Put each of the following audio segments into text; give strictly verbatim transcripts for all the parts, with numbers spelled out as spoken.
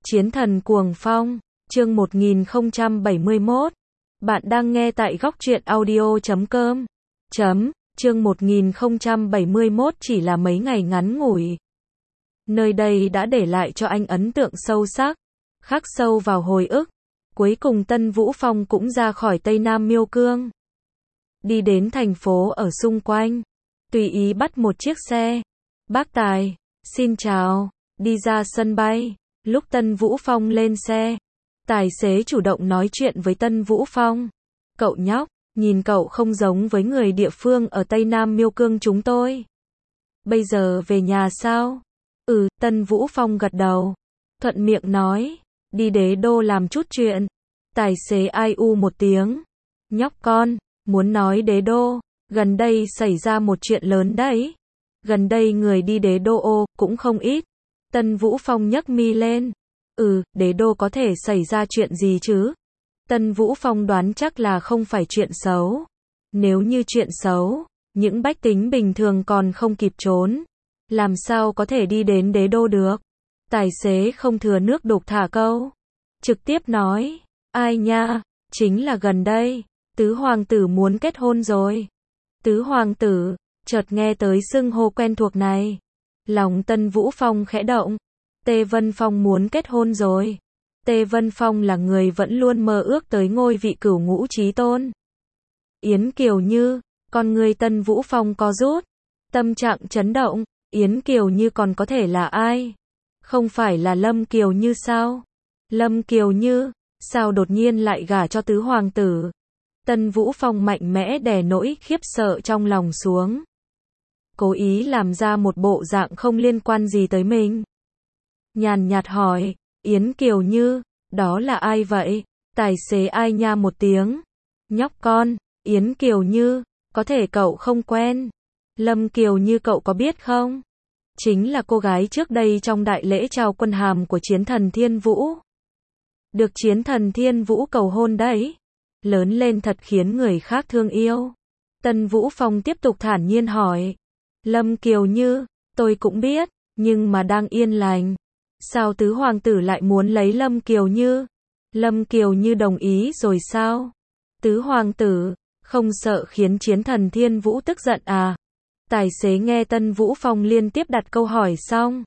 Chiến thần cuồng phong, chương một nghìn không trăm bảy mươi mốt. Bạn đang nghe tại góc truyện audio chấm com. Chấm, chương một nghìn không trăm bảy mươi mốt chỉ là mấy ngày ngắn ngủi. Nơi đây đã để lại cho anh ấn tượng sâu sắc, khắc sâu vào hồi ức. Cuối cùng Tân Vũ Phong cũng ra khỏi Tây Nam Miêu Cương. Đi đến thành phố ở xung quanh. Tùy ý bắt một chiếc xe. Bác Tài, xin chào, đi ra sân bay. Lúc Tân Vũ Phong lên xe, tài xế chủ động nói chuyện với Tân Vũ Phong. Cậu nhóc, nhìn cậu không giống với người địa phương ở Tây Nam Miêu Cương chúng tôi. Bây giờ về nhà sao? Ừ, Tân Vũ Phong gật đầu. Thuận miệng nói, đi đế đô làm chút chuyện. Tài xế ai u một tiếng. Nhóc con, muốn nói đế đô, gần đây xảy ra một chuyện lớn đấy. Gần đây người đi đế đô ô, cũng không ít. Tân Vũ Phong nhấc mi lên. Ừ, đế đô có thể xảy ra chuyện gì chứ? Tân Vũ Phong đoán chắc là không phải chuyện xấu. Nếu như chuyện xấu, những bách tính bình thường còn không kịp trốn. Làm sao có thể đi đến đế đô được? Tài xế không thừa nước đục thả câu. Trực tiếp nói, ai nha, chính là gần đây, tứ hoàng tử muốn kết hôn rồi. Tứ hoàng tử, chợt nghe tới xưng hô quen thuộc này. Lòng Tân Vũ Phong khẽ động. Tề Vân Phong muốn kết hôn rồi. Tề Vân Phong là người vẫn luôn mơ ước tới ngôi vị cửu ngũ chí tôn. Yến Kiều Như, con người Tân Vũ Phong co rút. Tâm trạng chấn động, Yến Kiều Như còn có thể là ai? Không phải là Lâm Kiều Như sao? Lâm Kiều Như, sao đột nhiên lại gả cho tứ hoàng tử? Tân Vũ Phong mạnh mẽ đè nỗi khiếp sợ trong lòng xuống. Cố ý làm ra một bộ dạng không liên quan gì tới mình. Nhàn nhạt hỏi, Yến Kiều Như, đó là ai vậy? Tài xế ai nha một tiếng. Nhóc con, Yến Kiều Như, có thể cậu không quen. Lâm Kiều Như cậu có biết không? Chính là cô gái trước đây trong đại lễ trao quân hàm của chiến thần Thiên Vũ. Được chiến thần Thiên Vũ cầu hôn đấy. Lớn lên thật khiến người khác thương yêu. Tân Vũ Phong tiếp tục thản nhiên hỏi. Lâm Kiều Như, tôi cũng biết, nhưng mà đang yên lành. Sao tứ hoàng tử lại muốn lấy Lâm Kiều Như? Lâm Kiều Như đồng ý rồi sao? Tứ hoàng tử, không sợ khiến chiến thần Thiên Vũ tức giận à? Tài xế nghe Tân Vũ Phong liên tiếp đặt câu hỏi xong.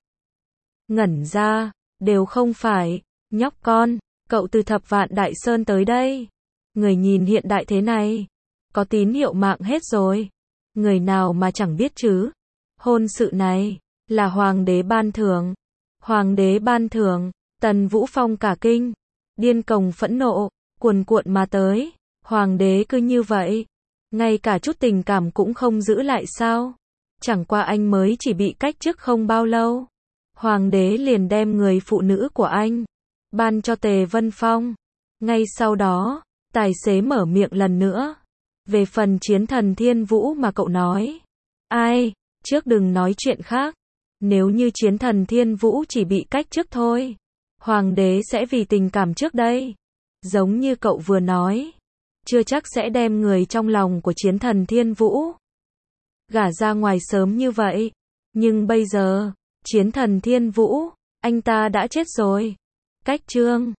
Ngẩn ra, đều không phải, nhóc con, cậu từ thập vạn Đại Sơn tới đây. Người nhìn hiện đại thế này, có tín hiệu mạng hết rồi. Người nào mà chẳng biết chứ. Hôn sự này, là hoàng đế ban thưởng. Hoàng đế ban thưởng, Tần Vũ Phong cả kinh. Điên cuồng phẫn nộ, cuồn cuộn mà tới. Hoàng đế cứ như vậy. Ngay cả chút tình cảm cũng không giữ lại sao. Chẳng qua anh mới chỉ bị cách chức không bao lâu. Hoàng đế liền đem người phụ nữ của anh ban cho Tề Vân Phong. Ngay sau đó, tài xế mở miệng lần nữa. Về phần chiến thần Thiên Vũ mà cậu nói. Ai, trước đừng nói chuyện khác. Nếu như chiến thần Thiên Vũ chỉ bị cách chức thôi. Hoàng đế sẽ vì tình cảm trước đây. Giống như cậu vừa nói. Chưa chắc sẽ đem người trong lòng của chiến thần Thiên Vũ gả ra ngoài sớm như vậy. Nhưng bây giờ, chiến thần Thiên Vũ, anh ta đã chết rồi. Cách chương